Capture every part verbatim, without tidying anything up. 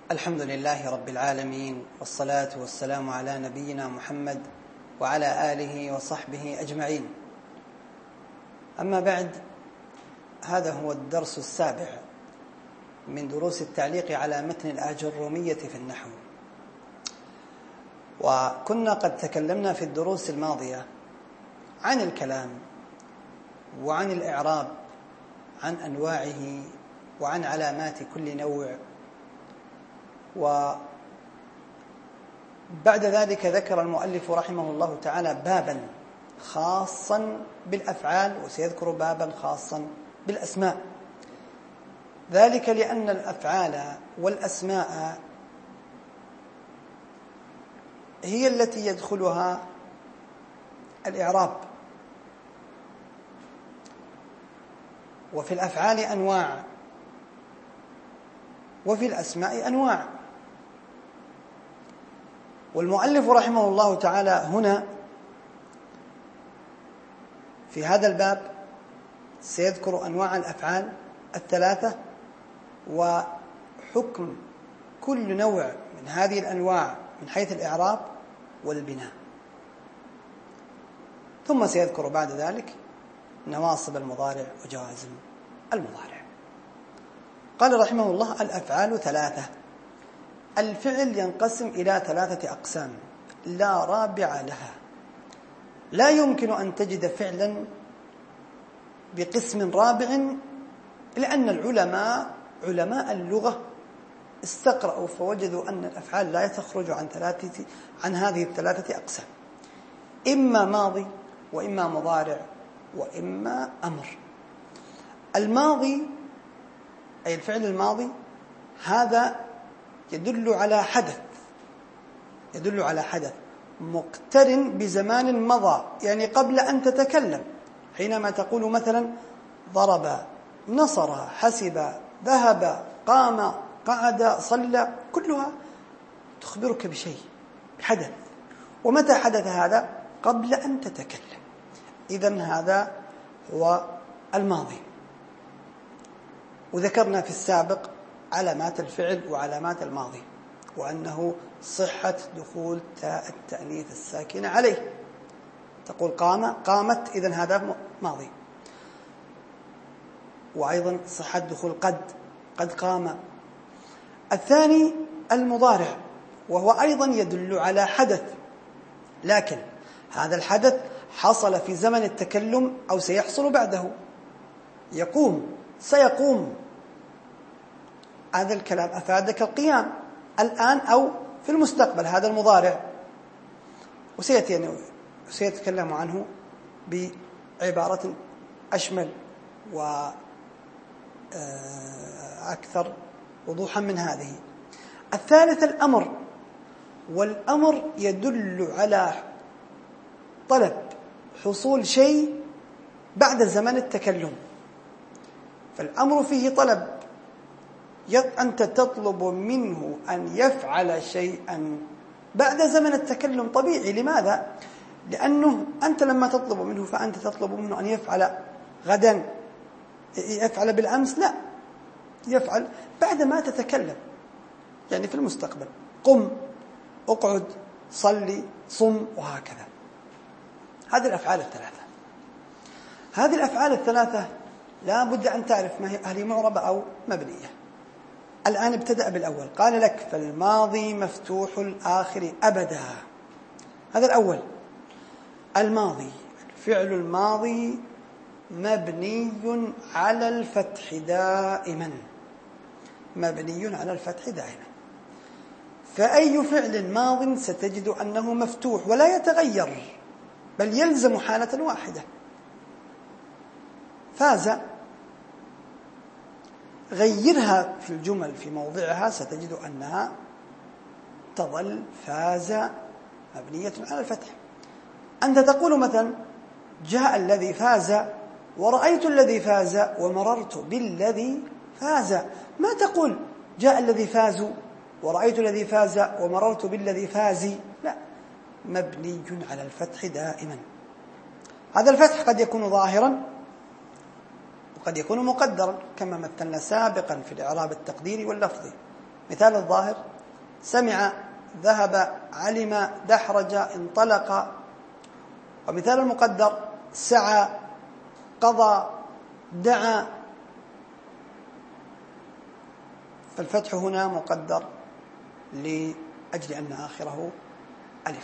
الحمد لله رب العالمين، والصلاة والسلام على نبينا محمد وعلى آله وصحبه أجمعين. أما بعد، هذا هو الدرس السابع من دروس التعليق على متن الآجرومية في النحو. وكنا قد تكلمنا في الدروس الماضية عن الكلام وعن الإعراب، عن أنواعه وعن علامات كل نوع. وبعد ذلك ذكر المؤلف رحمه الله تعالى بابا خاصا بالأفعال، وسيذكر بابا خاصا بالأسماء، ذلك لأن الأفعال والأسماء هي التي يدخلها الإعراب. وفي الأفعال أنواع، وفي الأسماء أنواع. والمؤلف رحمه الله تعالى هنا في هذا الباب سيذكر أنواع الأفعال الثلاثة وحكم كل نوع من هذه الأنواع من حيث الإعراب والبناء، ثم سيذكر بعد ذلك نواصب المضارع وجوازم المضارع. قال رحمه الله: الأفعال ثلاثة. الفعل ينقسم إلى ثلاثة أقسام لا رابع لها. لا يمكن أن تجد فعلا بقسم رابع، لأن العلماء علماء اللغة استقرأوا فوجدوا أن الأفعال لا تخرج عن ثلاثة عن هذه الثلاثة أقسام: إما ماضي، وإما مضارع، وإما أمر. الماضي أي الفعل الماضي هذا يدل على حدث يدل على حدث مقترن بزمان مضى، يعني قبل أن تتكلم. حينما تقول مثلا ضرب، نصر، حسب، ذهب، قام، قعد، صلى، كلها تخبرك بشيء، بحدث. ومتى حدث هذا؟ قبل أن تتكلم. إذن هذا هو الماضي. وذكرنا في السابق علامات الفعل وعلامات الماضي، وأنه صحة دخول تاء التأنيث الساكنة عليه. تقول قام، قامت، إذن هذا ماضي. وأيضا صحة دخول قد، قد قام. الثاني المضارع، وهو أيضا يدل على حدث، لكن هذا الحدث حصل في زمن التكلم أو سيحصل بعده. يقوم، سيقوم، هذا الكلام أفادك القيام الآن أو في المستقبل، هذا المضارع. وسيتكلم عنه بعبارة أشمل وأكثر وضوحا من هذه. الثالث الأمر، والأمر يدل على طلب حصول شيء بعد زمن التكلم. فالأمر فيه طلب، أنت تطلب منه أن يفعل شيئا بعد زمن التكلم. طبيعي. لماذا؟ لأنه أنت لما تطلب منه فأنت تطلب منه أن يفعل غدا، يفعل بالأمس، لا، يفعل بعد ما تتكلم، يعني في المستقبل. قم، اقعد، صلي، صم، وهكذا. هذه الأفعال الثلاثة. هذه الأفعال الثلاثة لا بد أن تعرف ما هي، هل هي معربة أو مبنية. الآن ابتدأ بالأول، قال لك: فالماضي مفتوح الآخر أبدا. هذا الأول. الماضي، الفعل الماضي مبني على الفتح دائما، مبني على الفتح دائما. فأي فعل ماض ستجد أنه مفتوح ولا يتغير، بل يلزم حالة واحدة. فاز، غيرها في الجمل في موضعها ستجد أنها تظل فاز مبنية على الفتح. أنت تقول مثلا: جاء الذي فاز، ورأيت الذي فاز، ومررت بالذي فاز. ما تقول جاء الذي فاز ورأيت الذي فاز ومررت بالذي فاز، لا، مبني على الفتح دائما. هذا الفتح قد يكون ظاهرا وقد يكون مقدرا، كما مثلنا سابقا في الإعراب التقديري واللفظي. مثال الظاهر: سمع، ذهب، علم، دحرج، انطلق. ومثال المقدر: سعى، قضى، دعا. فالفتح هنا مقدر لأجل أن آخره ألف.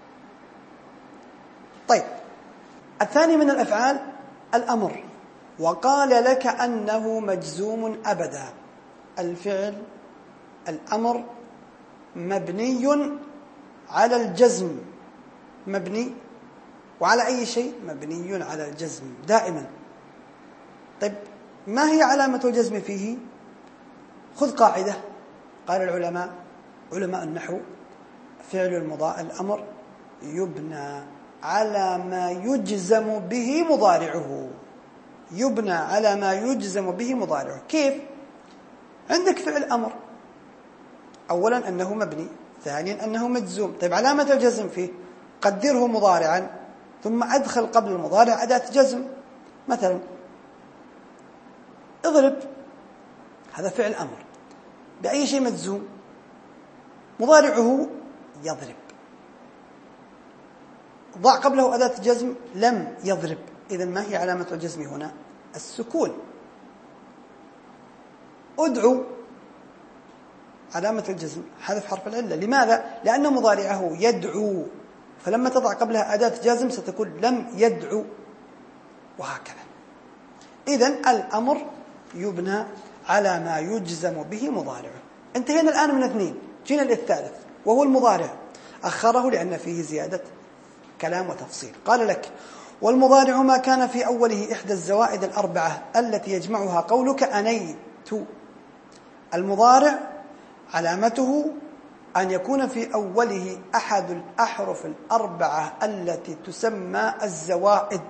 طيب، الثاني من الأفعال الأمر. وقال لك أنه مجزوم أبدا. الفعل الأمر مبني على الجزم، مبني وعلى أي شيء؟ مبني على الجزم دائما. طيب، ما هي علامة الجزم فيه؟ خذ قاعدة قال العلماء علماء النحو: فعل المضارع الأمر يبنى على ما يجزم به مضارعه. يبنى على ما يجزم به مضارعه. كيف؟ عندك فعل أمر، أولا أنه مبني، ثانيا أنه مجزوم. طيب، علامة الجزم فيه قدره مضارعا ثم أدخل قبل المضارع أداة جزم. مثلا اضرب، هذا فعل أمر بأي شيء مجزوم؟ مضارعه يضرب. ضع قبله أداة جزم، لم يضرب. إذن ما هي علامة الجزم هنا؟ السكون. أدعو، علامة الجزم حذف حرف العلة. لماذا؟ لأن مضارعه يدعو، فلما تضع قبلها أداة جزم ستكون لم يدعو، وهكذا. إذن الأمر يبنى على ما يجزم به مضارعه. انتهينا الآن من اثنين، جينا للثالث وهو المضارع. أخره لأن فيه زيادة كلام وتفصيل. قال لك: والمضارع ما كان في أوله إحدى الزوائد الأربعة التي يجمعها قولك أنيت. المضارع علامته أن يكون في أوله أحد الأحرف الأربعة التي تسمى الزوائد،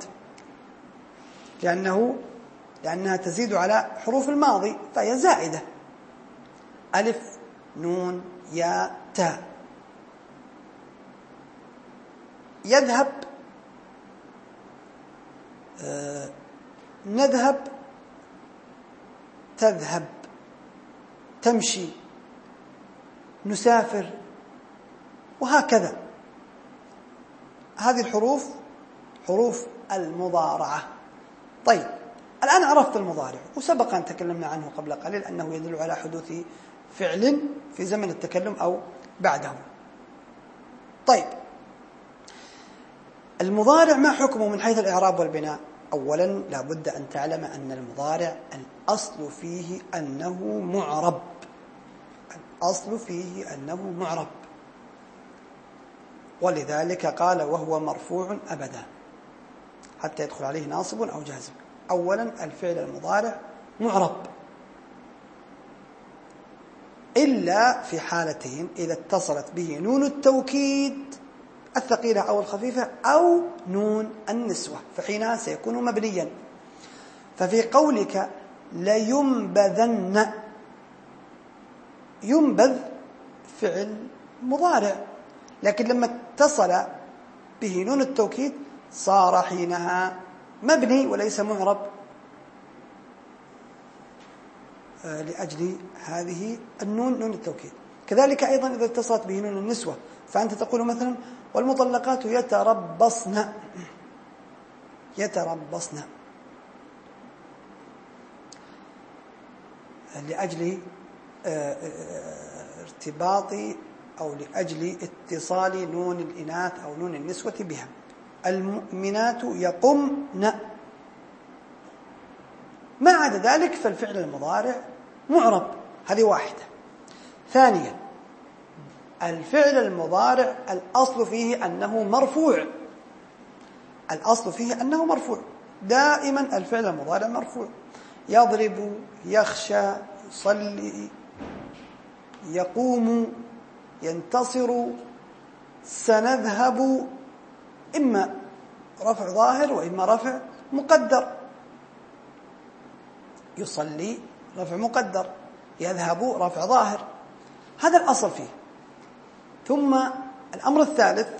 لأنه لأنها تزيد على حروف الماضي فهي زائدة: ألف، نون، ياء، تاء. يذهب، آه، نذهب، تذهب، تمشي، نسافر، وهكذا. هذه الحروف حروف المضارعة. طيب، الآن عرفت المضارع، وسبق أن تكلمنا عنه قبل قليل أنه يدل على حدوث فعل في زمن التكلم أو بعده. طيب، المضارع ما حكمه من حيث الإعراب والبناء؟ أولا لا بد أن تعلم أن المضارع الأصل فيه أنه معرب. الأصل فيه أنه معرب، ولذلك قال: وهو مرفوع أبدا، حتى يدخل عليه ناصب أو جازم. أولا الفعل المضارع معرب، إلا في حالتين: إذا اتصلت به نون التوكيد الثقيلة أو الخفيفة أو نون النسوة، فحينها سيكون مبنيا. ففي قولك لينبذن، ينبذ فعل مضارع، لكن لما اتصل به نون التوكيد صار حينها مبني وليس معرب، لأجل هذه النون، نون التوكيد. كذلك أيضا إذا اتصلت به نون النسوة، فأنت تقول مثلا: والمطلقات يتربصن، يتربصن، لأجل ارتباط أو لأجل اتصال نون الإناث أو نون النسوة بها. المؤمنات يقمن. ما عدا ذلك فالفعل المضارع معرب. هذه واحدة. ثانيا، الفعل المضارع الأصل فيه أنه مرفوع. الأصل فيه أنه مرفوع دائما. الفعل المضارع مرفوع: يضرب، يخشى، يصلي، يقوم، ينتصر، سنذهب، إما رفع ظاهر وإما رفع مقدر. يصلي رفع مقدر، يذهب رفع ظاهر. هذا الأصل فيه. ثم الأمر الثالث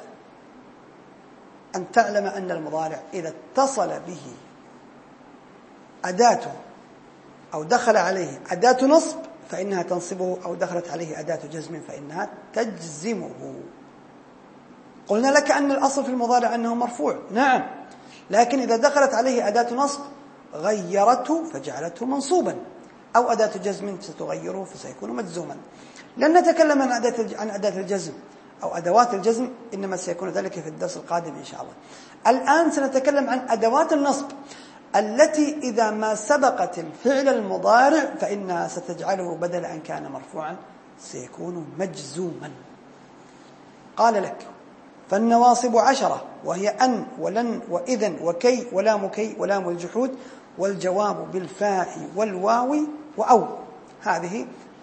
أن تعلم أن المضارع إذا اتصل به أداة أو دخل عليه أداة نصب فإنها تنصبه، أو دخلت عليه أداة جزم فإنها تجزمه. قلنا لك أن الأصل في المضارع أنه مرفوع، نعم، لكن إذا دخلت عليه أداة نصب غيرته فجعلته منصوبا، أو أداة جزم ستغيره فسيكون مجزوما. لن نتكلم عن أداة عن أداة الجزم أو أدوات الجزم، إنما سيكون ذلك في الدرس القادم إن شاء الله. الآن سنتكلم عن أدوات النصب التي إذا ما سبقت الفعل المضارع فإنها ستجعله بدل أن كان مرفوعا سيكون مجزوما. قال لك: فالنواصب عشرة، وهي أن ولن وإذن وكي ولام كي ولام الجحود، والجواب بالفاء والواو وأو. هذه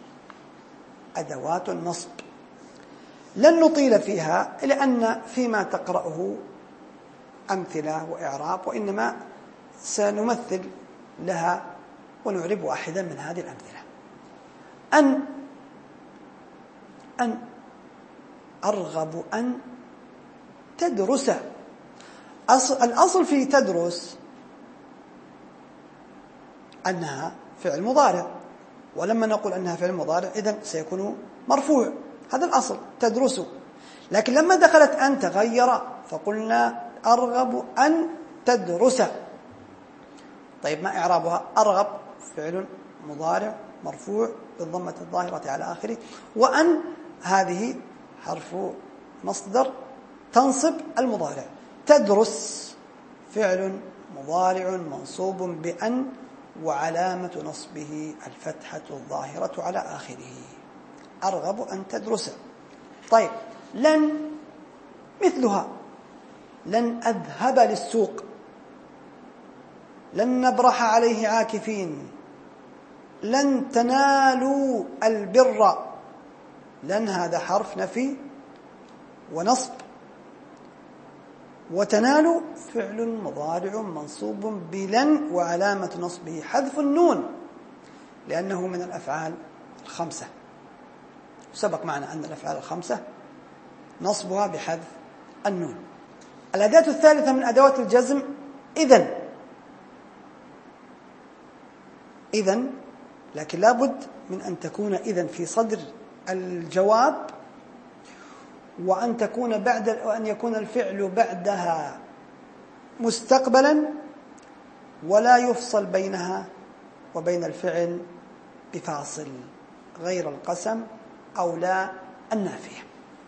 أدوات النصب. لن نطيل فيها لأن فيما تقرأه أمثلة وإعراب، وإنما سنمثل لها ونعرب واحدا من هذه الأمثلة. أن أن أرغب أن تدرس. أصل الأصل في تدرس أنها فعل مضارع، ولما نقول أنها فعل مضارع إذن سيكون مرفوع، هذا الأصل تدرس. لكن لما دخلت أن تغير فقلنا أرغب أن تدرس. طيب ما إعرابها؟ أرغب فعل مضارع مرفوع بالضمة الظاهرة على آخره، وأن هذه حرف مصدر تنصب المضارع. تدرس فعل مضارع منصوب بأن وعلامة نصبه الفتحة الظاهرة على آخره. أرغب أن تدرس. طيب لن مثلها: لن أذهب للسوق، لن نبرح عليه عاكفين، لن تنالوا البر. لن هذا حرف نفي ونصب، وتنالوا فعل مضارع منصوب بلن وعلامة نصبه حذف النون لأنه من الأفعال الخمسة. سبق معنا أن الأفعال الخمسة نصبها بحذف النون. الأداة الثالثة من أدوات الجزم إذن. إذن، لكن لابد من أن تكون إذن في صدر الجواب، وأن تكون بعد وأن يكون الفعل بعدها مستقبلا، ولا يفصل بينها وبين الفعل بفاصل غير القسم أو لا النافية.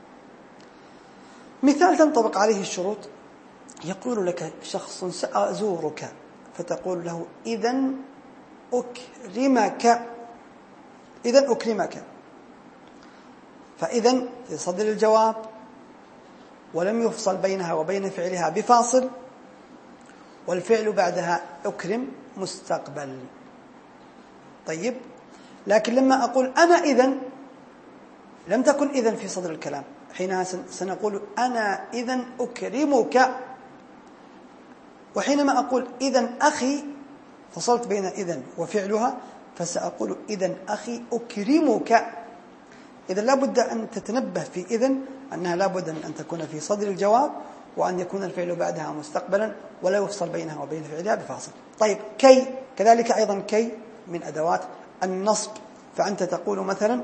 مثال تنطبق عليه الشروط: يقول لك شخص: سأزورك، فتقول له: إذن أكرمك. إذن أكرمك، فإذن في صدر الجواب، ولم يفصل بينها وبين فعلها بفاصل، والفعل بعدها أكرم مستقبل. طيب، لكن لما أقول أنا إذن لم تكن إذن في صدر الكلام، حينها سنقول أنا إذن أكرمك. وحينما أقول إذن أخي فصلت بين إذن وفعلها، فسأقول إذن أخي أكرمك. إذن لابد أن تتنبه في إذن أنها لابد أن تكون في صدر الجواب، وأن يكون الفعل بعدها مستقبلا، ولا يفصل بينها وبين فعلها بفاصل. طيب كي كذلك أيضا، كي من أدوات النصب. فأنت تقول مثلا: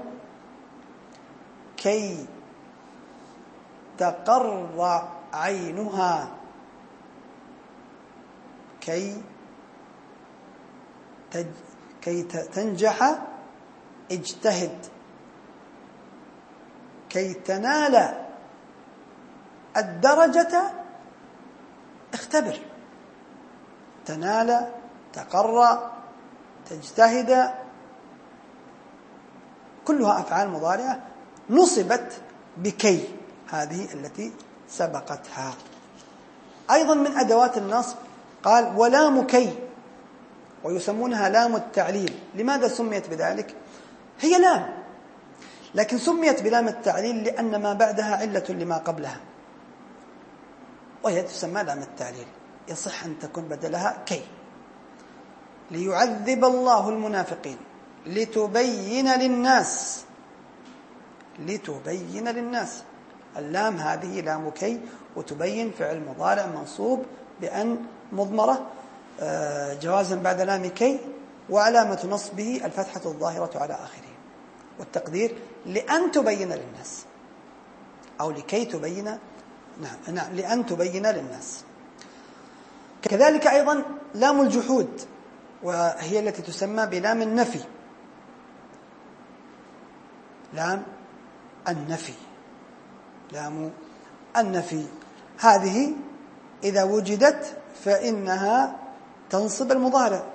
كي تقر عينها، كي تج... كي تنجح اجتهد، كي تنال الدرجة اختبر. تنال، تقر، تجتهد، كلها أفعال مضارعة نصبت بكي، هذه التي سبقتها. أيضا من أدوات النصب قال: ولام كي، ويسمونها لام التعليل. لماذا سميت بذلك؟ هي لام، لكن سميت بلام التعليل لأن ما بعدها علة لما قبلها، وهي تسمى لام التعليل. يصح أن تكون بدلها كي. ليعذب الله المنافقين، لتبين للناس، لتبين للناس. اللام هذه لام كي، وتبين فعل مضارع منصوب بأن مضمرة جوازا بعد لام كي، وعلامة نصبه الفتحة الظاهرة على آخره. والتقدير لأن تبين للناس أو لكي تبين، نعم نعم لأن تبين للناس. كذلك أيضا لام الجحود، وهي التي تسمى بلام النفي، لام النفي لام النفي هذه إذا وجدت فإنها تنصب المضارع.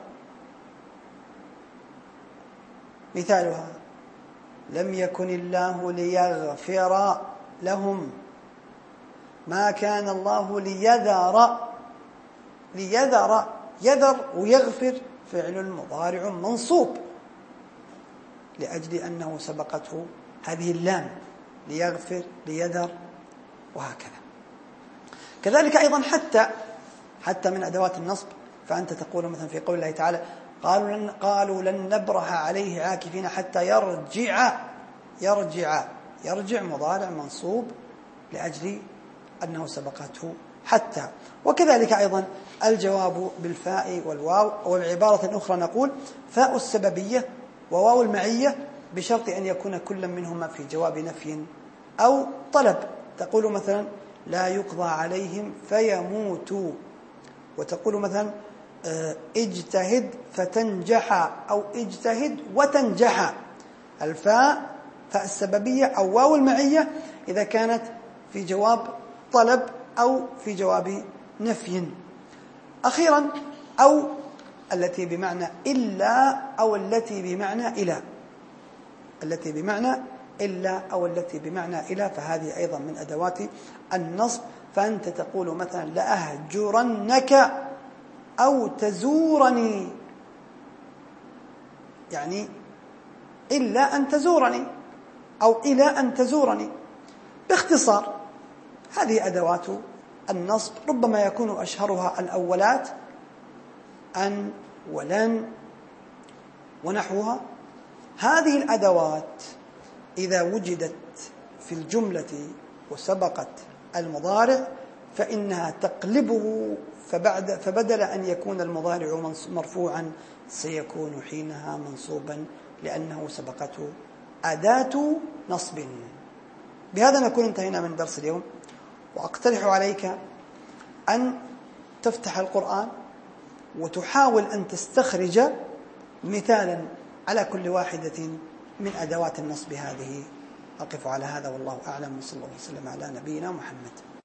مثالها: لم يكن الله ليغفر لهم، ما كان الله ليذر ليذر يذر ويغفر فعل مضارع منصوب لأجل أنه سبقته هذه اللام، ليغفر ليذر وهكذا. كذلك أيضا حتى حتى من أدوات النصب، فأنت تقول مثلا في قول الله تعالى: قالوا لن, قالوا لن نبرح عليه عاكفين حتى يرجع يرجع يرجع مضارع منصوب لأجل أنه سبقته حتى. وكذلك أيضا الجواب بالفاء والواو، والعبارة الأخرى نقول فاء السببية وواو المعية بشرط أن يكون كل منهما في جواب نفي أو طلب. تقول مثلا: لا يقضى عليهم فيموتوا، وتقول مثلا: اجتهد فتنجح أو اجتهد وتنجح. الفاء فاء السببية أو واو المعية إذا كانت في جواب طلب أو في جواب نفي. أخيرا أو التي بمعنى إلا أو التي بمعنى إلى التي بمعنى إلا أو التي بمعنى إلى فهذه أيضا من أدوات النصب. فأنت تقول مثلا: لأهجرنك أو تزورني، يعني إلا أن تزورني أو إلى أن تزورني. باختصار هذه أدوات النصب، ربما يكون أشهرها الأولات أن ولن ونحوها. هذه الأدوات إذا وجدت في الجملة وسبقت المضارع فإنها تقلبه، فبعد فبدل أن يكون المضارع مرفوعا سيكون حينها منصوبا لأنه سبقته أداة نصب. بهذا نكون انتهينا من درس اليوم، وأقترح عليك أن تفتح القرآن وتحاول أن تستخرج مثالا على كل واحدة من أدوات النصب هذه. أقف على هذا والله أعلم، وصلى الله وسلم على نبينا محمد.